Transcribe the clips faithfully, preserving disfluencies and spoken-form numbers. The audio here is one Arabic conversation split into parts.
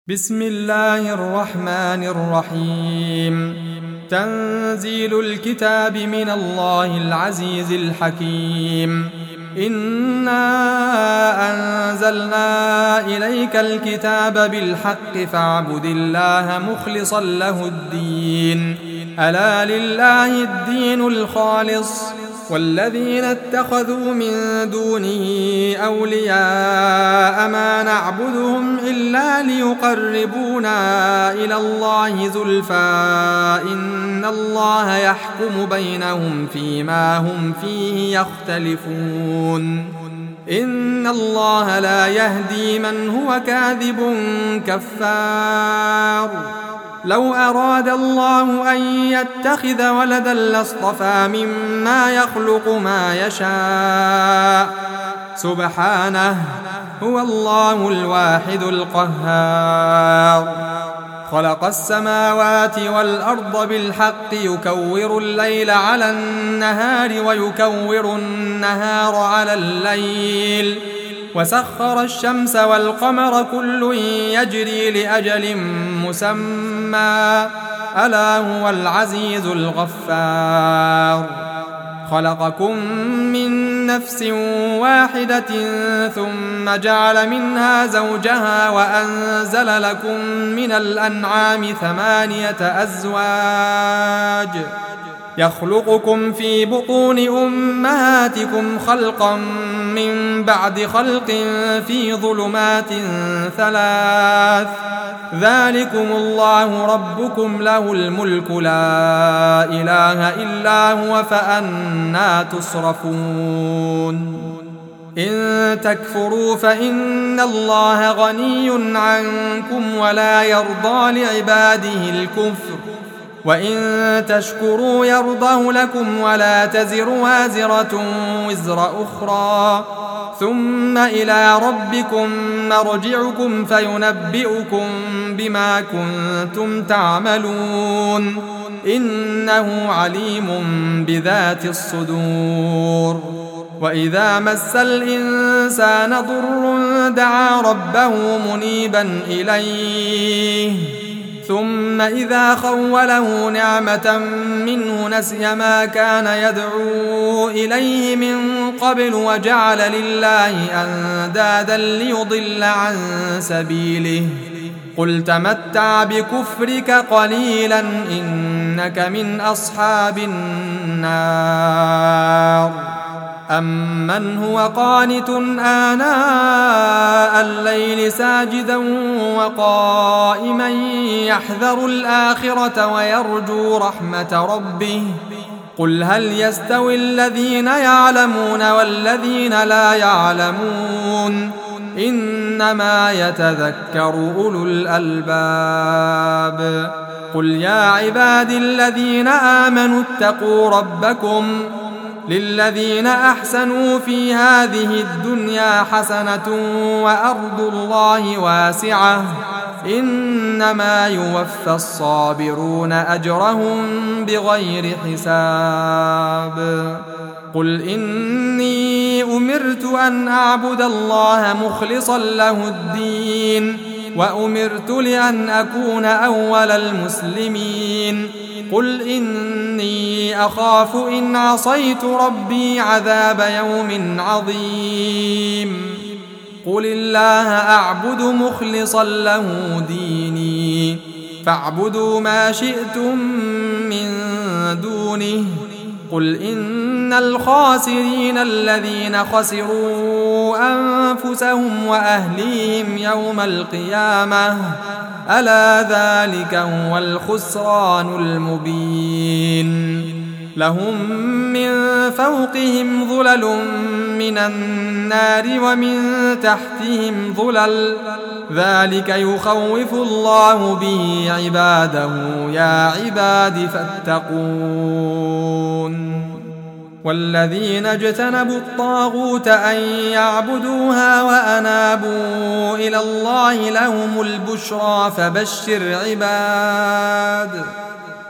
بسم الله الرحمن الرحيم. تنزيل الكتاب من الله العزيز الحكيم. إنا أنزلنا إليك الكتاب بالحق فاعبد الله مخلصا له الدين. ألا لله الدين الخالص والذين اتخذوا من دونه أولياء ما نعبدهم إلا ليقربونا إلى الله زلفى إن الله يحكم بينهم فيما هم فيه يختلفون. إن الله لا يهدي من هو كاذب كفار. لو أراد الله أن يتخذ ولدا لاصطفى مما يخلق ما يشاء سبحانه هو الله الواحد القهار. خلق السماوات والأرض بالحق يكور الليل على النهار ويكور النهار على الليل وسخر الشمس والقمر كل يجري لأجل مسمى ألا هو العزيز الغفار. خلقكم من نفس واحدة ثم جعل منها زوجها وأنزل لكم من الأنعام ثمانية أزواج يخلقكم في بطون أمهاتكم خلقا من بعد خلق في ظلمات ثلاث ذلكم الله ربكم له الملك لا إله إلا هو فأنى تصرفون. إن تكفروا فإن الله غني عنكم ولا يرضى لعباده الكفر وإن تشكروا يرضه لكم ولا تزر وازرة وزر أخرى ثم إلى ربكم مرجعكم فينبئكم بما كنتم تعملون إنه عليم بذات الصدور. وإذا مس الإنسان ضر دعا ربه منيبا إليه ثم إذا خوله نعمة منه نسي ما كان يدعو إليه من قبل وجعل لله أندادا ليضل عن سبيله قل تمتع بكفرك قليلا إنك من أصحاب النار. أمن هو قانت آناء الليل ساجدا وقائما يحذر الآخرة ويرجو رحمة ربه قل هل يستوي الذين يعلمون والذين لا يعلمون إنما يتذكر أولو الألباب. قل يا عبادي الذين آمنوا اتقوا ربكم للذين أحسنوا في هذه الدنيا حسنة وأرض الله واسعة إنما يوفى الصابرون أجرهم بغير حساب. قل إني أمرت أن أعبد الله مخلصا له الدين وأمرت لأن أكون أول المسلمين. قل إني أخاف إن عصيت ربي عذاب يوم عظيم. قل الله أعبد مخلصا له ديني فاعبدوا ما شئتم من دونه. قل إن الخاسرين الذين خسروا أنفسهم وأهليهم يوم القيامة ألا ذلك هو الخسران المبين. لهم من فوقهم ظلل من النار ومن تحتهم ظلل ذلك يخوف الله به عباده يا عباد فاتقون. والذين اجتنبوا الطاغوت أن يعبدوها وأنابوا إلى الله لهم البشرى فبشر عباد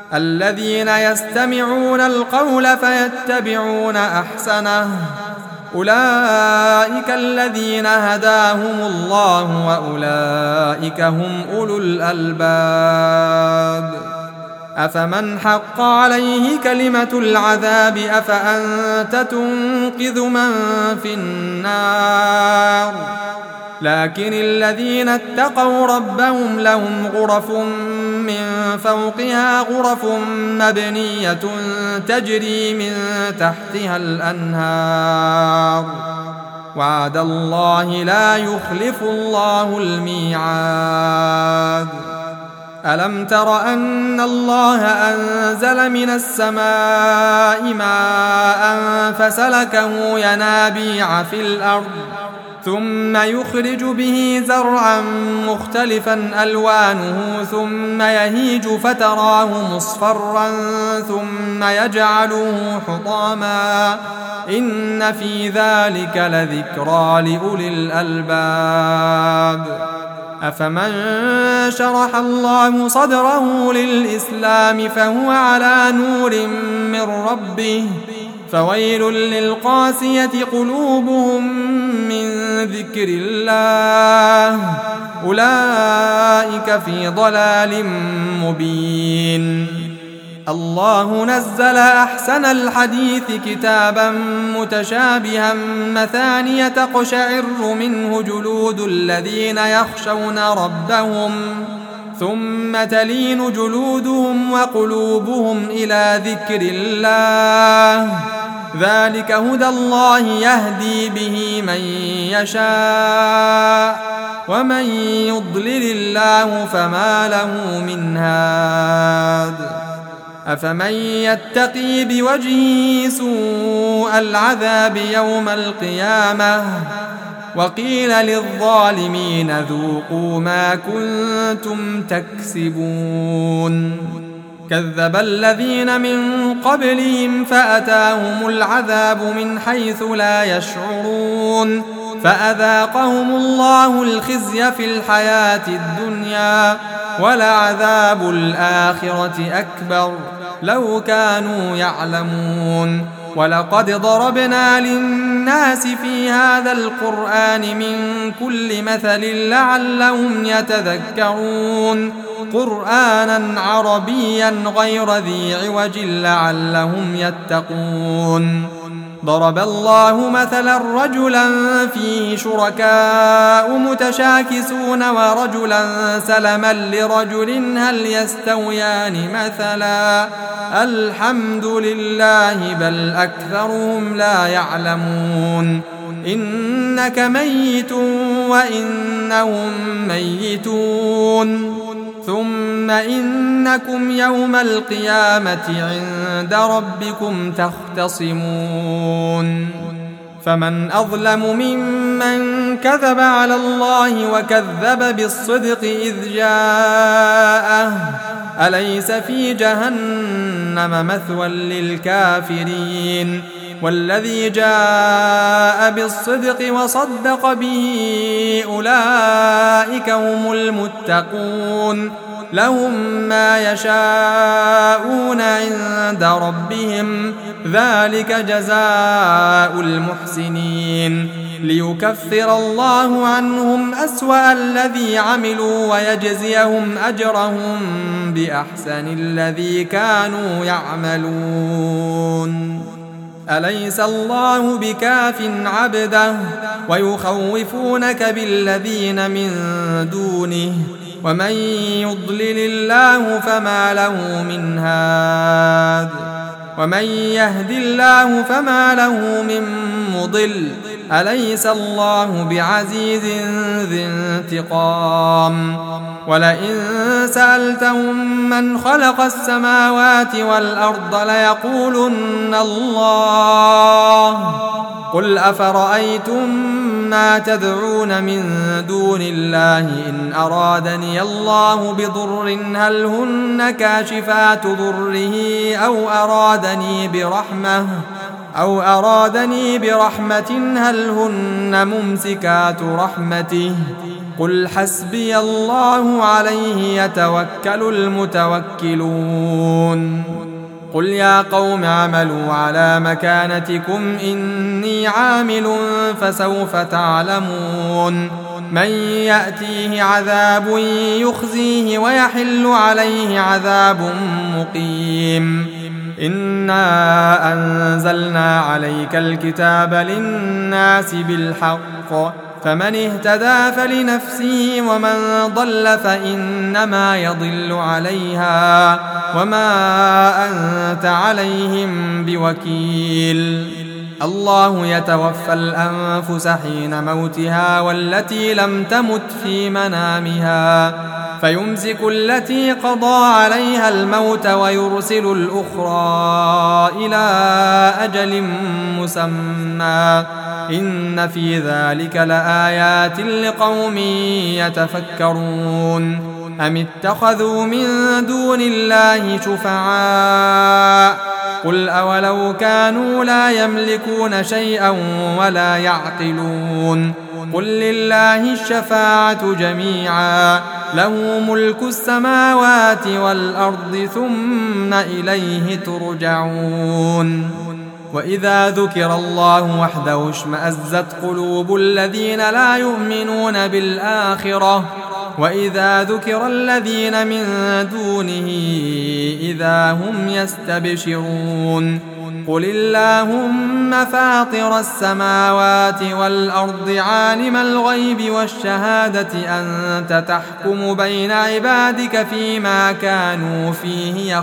الذين يستمعون القول فيتبعون أحسنه أولئك الذين هداهم الله وأولئك هم أولو الألباب أفمن حق عليه كلمة العذاب أفأنت تنقذ من في النار لكن الذين اتقوا ربهم لهم غرف من فوقها غرف مبنية تجري من تحتها الأنهار وعد الله لا يخلف الله الميعاد ألم تر أن الله أنزل من السماء ماء فسلكه ينابيع في الأرض ثم يخرج به زرعا مختلفا ألوانه ثم يهيج فتراه مصفرا ثم يجعله حطاما إن في ذلك لذكرى لأولي الألباب أفمن شرح الله صدره للإسلام فهو على نور من ربه فويل للقاسية قلوبهم من ذكر الله أولئك في ضلال مبين الله نزل أحسن الحديث كتابا متشابها مثانية تقشعر منه جلود الذين يخشون ربهم ثم تلين جلودهم وقلوبهم إلى ذكر الله ذلك هدى الله يهدي به من يشاء ومن يضلل الله فما له من هاد أفمن يتقي بوجهه سوء العذاب يوم القيامة وقيل للظالمين ذوقوا ما كنتم تكسبون كذب الذين من قبلهم فأتاهم العذاب من حيث لا يشعرون فأذاقهم الله الخزي في الحياة الدنيا ولعذاب الآخرة أكبر لو كانوا يعلمون ولقد ضربنا للناس في هذا القرآن من كل مثل لعلهم يتذكرون قرآنا عربيا غير ذي عوج لعلهم يتقون ضرب الله مثلا رجلا فيه شركاء متشاكسون ورجلا سلما لرجل هل يستويان مثلا الحمد لله بل أكثرهم لا يعلمون إنك ميت وإنهم ميتون ثم إنكم يوم القيامة عند ربكم تختصمون فمن أظلم ممن كذب على الله وكذب بالصدق إذ جاءه أليس في جهنم مثوى للكافرين والذي جاء بالصدق وصدق به أولئك هم المتقون لهم ما يشاءون عند ربهم ذلك جزاء المحسنين ليكفر الله عنهم أسوأ الذي عملوا ويجزيهم أجرهم بأحسن الذي كانوا يعملون أليس الله بكاف عبده ويخوفونك بالذين من دونه ومن يضلل الله فما له من هاد ومن يهد الله فما له من مضل أليس الله بعزيز ذي انتقام ولئن سألتهم من خلق السماوات والأرض ليقولن الله قل أفرأيتم ما تدعون من دون الله إن أرادني الله بضر هل هن كاشفات ضره أو أرادني برحمة أو أرادني برحمة هل هن ممسكات رحمته قل حسبي الله عليه يتوكل المتوكلون قل يا قوم اعملوا على مكانتكم إني عامل فسوف تعلمون من يأتيه عذاب يخزيه ويحل عليه عذاب مقيم إنا أنزلنا عليك الكتاب للناس بالحق فمن اهتدى فلنفسه ومن ضل فإنما يضل عليها وما أنت عليهم بوكيل الله يتوفى الأنفس حين موتها والتي لم تمت في منامها فيمسك التي قضى عليها الموت ويرسل الأخرى إلى أجل مسمى إن في ذلك لآيات لقوم يتفكرون أم اتخذوا من دون الله شفعاء قل أولو كانوا لا يملكون شيئا ولا يعقلون قل لله الشفاعة جميعا له ملك السماوات والأرض ثم إليه ترجعون وإذا ذكر الله وحده اشمأزت قلوب الذين لا يؤمنون بالآخرة وإذا ذكر الذين من دونه إذا هم يستبشرون قل اللهم فاطر السماوات والأرض عالم الغيب والشهادة أنت تحكم بين عبادك فيما كانوا فيه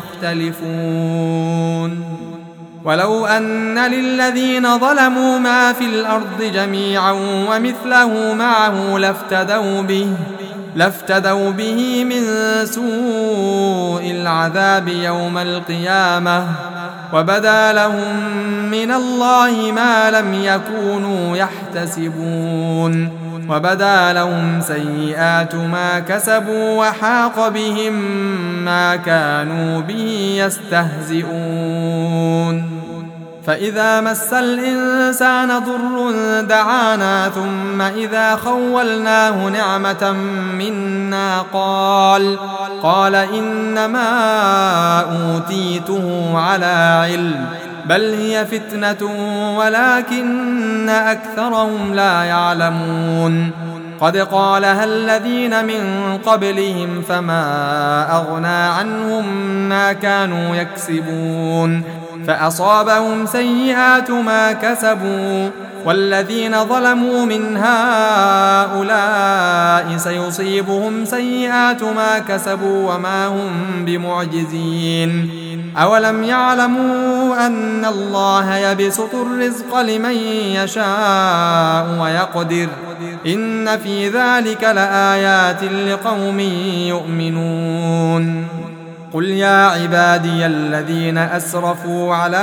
يختلفون ولو أن للذين ظلموا ما في الأرض جميعا ومثله معه لافتدوا به لافتدوا به من سوء العذاب يوم القيامة وبدا لهم من الله ما لم يكونوا يحتسبون وبدا لهم سيئات ما كسبوا وحاق بهم ما كانوا به يستهزئون فإذا مس الإنسان ضر دعانا ثم إذا خولناه نعمة منا قال قال إنما أوتيته على علم بل هي فتنة ولكن أكثرهم لا يعلمون قد قالها الذين من قبلهم فما أغنى عنهم ما كانوا يكسبون فأصابهم سيئات ما كسبوا والذين ظلموا من هؤلاء سيصيبهم سيئات ما كسبوا وما هم بمعجزين أولم يعلموا أن الله يبسط الرزق لمن يشاء ويقدر إن في ذلك لآيات لقوم يؤمنون قل يا عبادي الذين أسرفوا على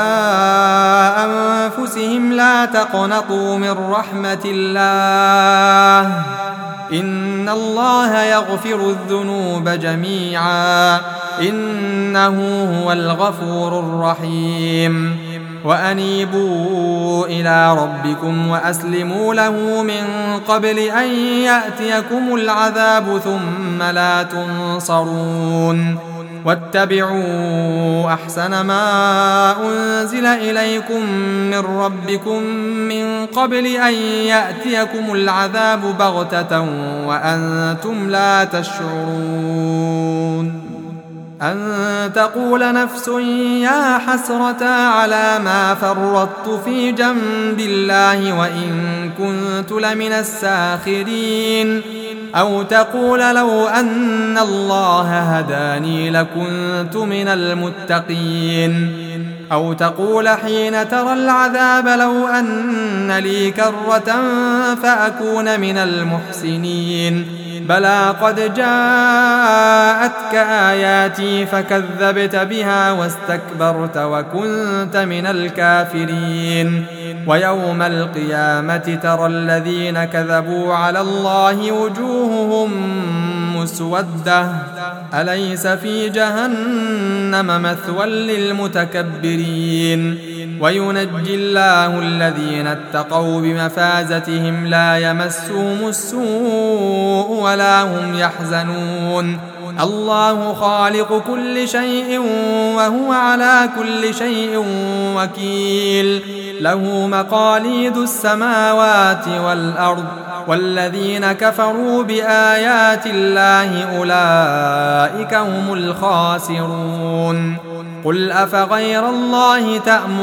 أنفسهم لا تقنطوا من رحمة الله إن الله يغفر الذنوب جميعا إنه هو الغفور الرحيم وأنيبوا إلى ربكم وأسلموا له من قبل أن يأتيكم العذاب ثم لا تنصرون واتبعوا أحسن ما أنزل إليكم من ربكم من قبل أن يأتيكم العذاب بغتة وأنتم لا تشعرون أن تقول نفس يا حسرة على ما فرطت في جنب الله وإن كنت لمن الساخرين أو تقول لو أن الله هداني لكنت من المتقين أو تقول حين ترى العذاب لو أن لي كرة فأكون من المحسنين بلى قد جاءتك آياتي فكذبت بها واستكبرت وكنت من الكافرين ويوم القيامة ترى الذين كذبوا على الله وجوههم مسودة أليس في جهنم مثوى للمتكبرين وينجي الله الذين اتقوا بمفازتهم لا يمسهم السوء ولا هم يحزنون الله خالق كل شيء وهو على كل شيء وكيل له مقاليد السماوات والأرض والذين كفروا بآيات الله أولئك هم الخاسرون قل أفغير الله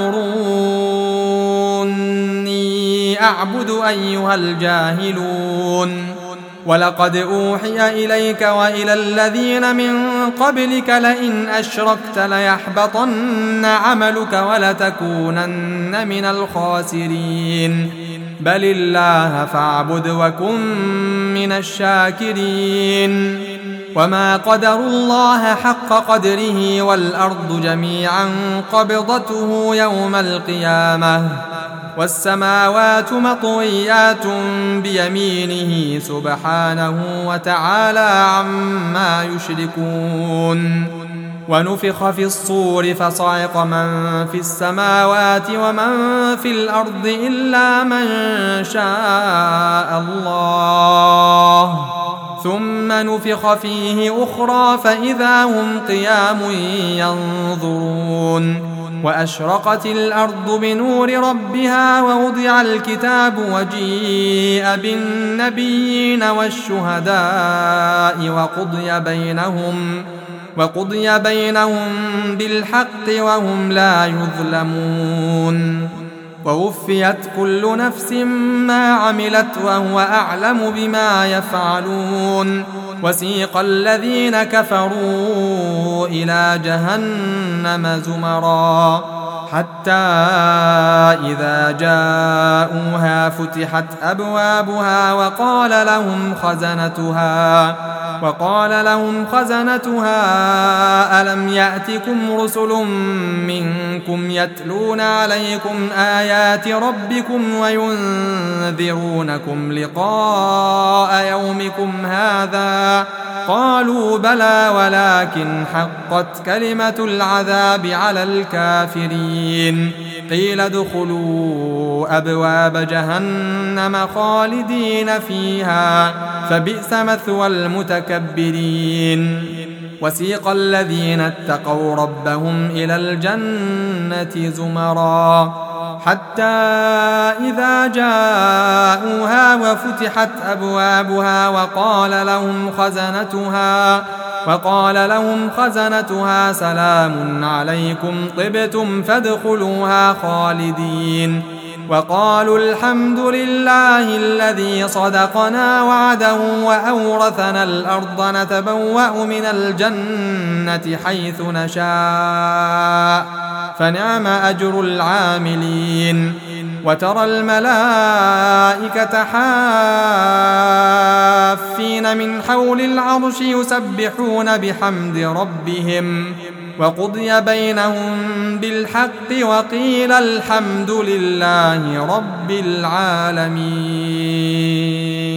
تأمروني أعبد أيها الجاهلون ولقد أوحي إليك وإلى الذين من قبلك لئن أشركت ليحبطن عملك ولتكونن من الخاسرين بل الله فاعبد وكن من الشاكرين وما قدروا الله حق قدره والأرض جميعا قبضته يوم القيامة والسماوات مطويات بيمينه سبحانه وتعالى عما يشركون ونفخ في الصور فصعق من في السماوات ومن في الأرض إلا من شاء الله ثم نفخ فيه أخرى فإذا هم قيام ينظرون وأشرقت الأرض بنور ربها ووضع الكتاب وجيء بالنبيين والشهداء وقضي بينهم وقضي بينهم بالحق وهم لا يظلمون ووفيت كل نفس ما عملت وهو أعلم بما يفعلون وسيق الذين كفروا إلى جهنم زمرا حتى إذا جاءوها فتحت أبوابها وقال لهم خزنتها وقال لهم خزنتها ألم يأتكم رسل منكم يتلون عليكم آيات ربكم وينذرونكم لقاء يومكم هذا قالوا بلى ولكن حقت كلمة العذاب على الكافرين قيل ادخلوا أبواب جهنم خالدين فيها فبئس مثوى المتكبرين وسيق الذين اتقوا ربهم إلى الجنة زمرا حتى إذا جاءوها وفتحت أبوابها وقال لهم خزنتها وقال لهم خزنتها سلام عليكم طبتم فادخلوها خالدين وقالوا الحمد لله الذي صدقنا وعده وأورثنا الأرض نتبوأ من الجنة حيث نشاء فنعم أجر العاملين وترى الملائكة حافين من حول العرش يسبحون بحمد ربهم وقضي بينهم بالحق وقيل الحمد لله رب العالمين.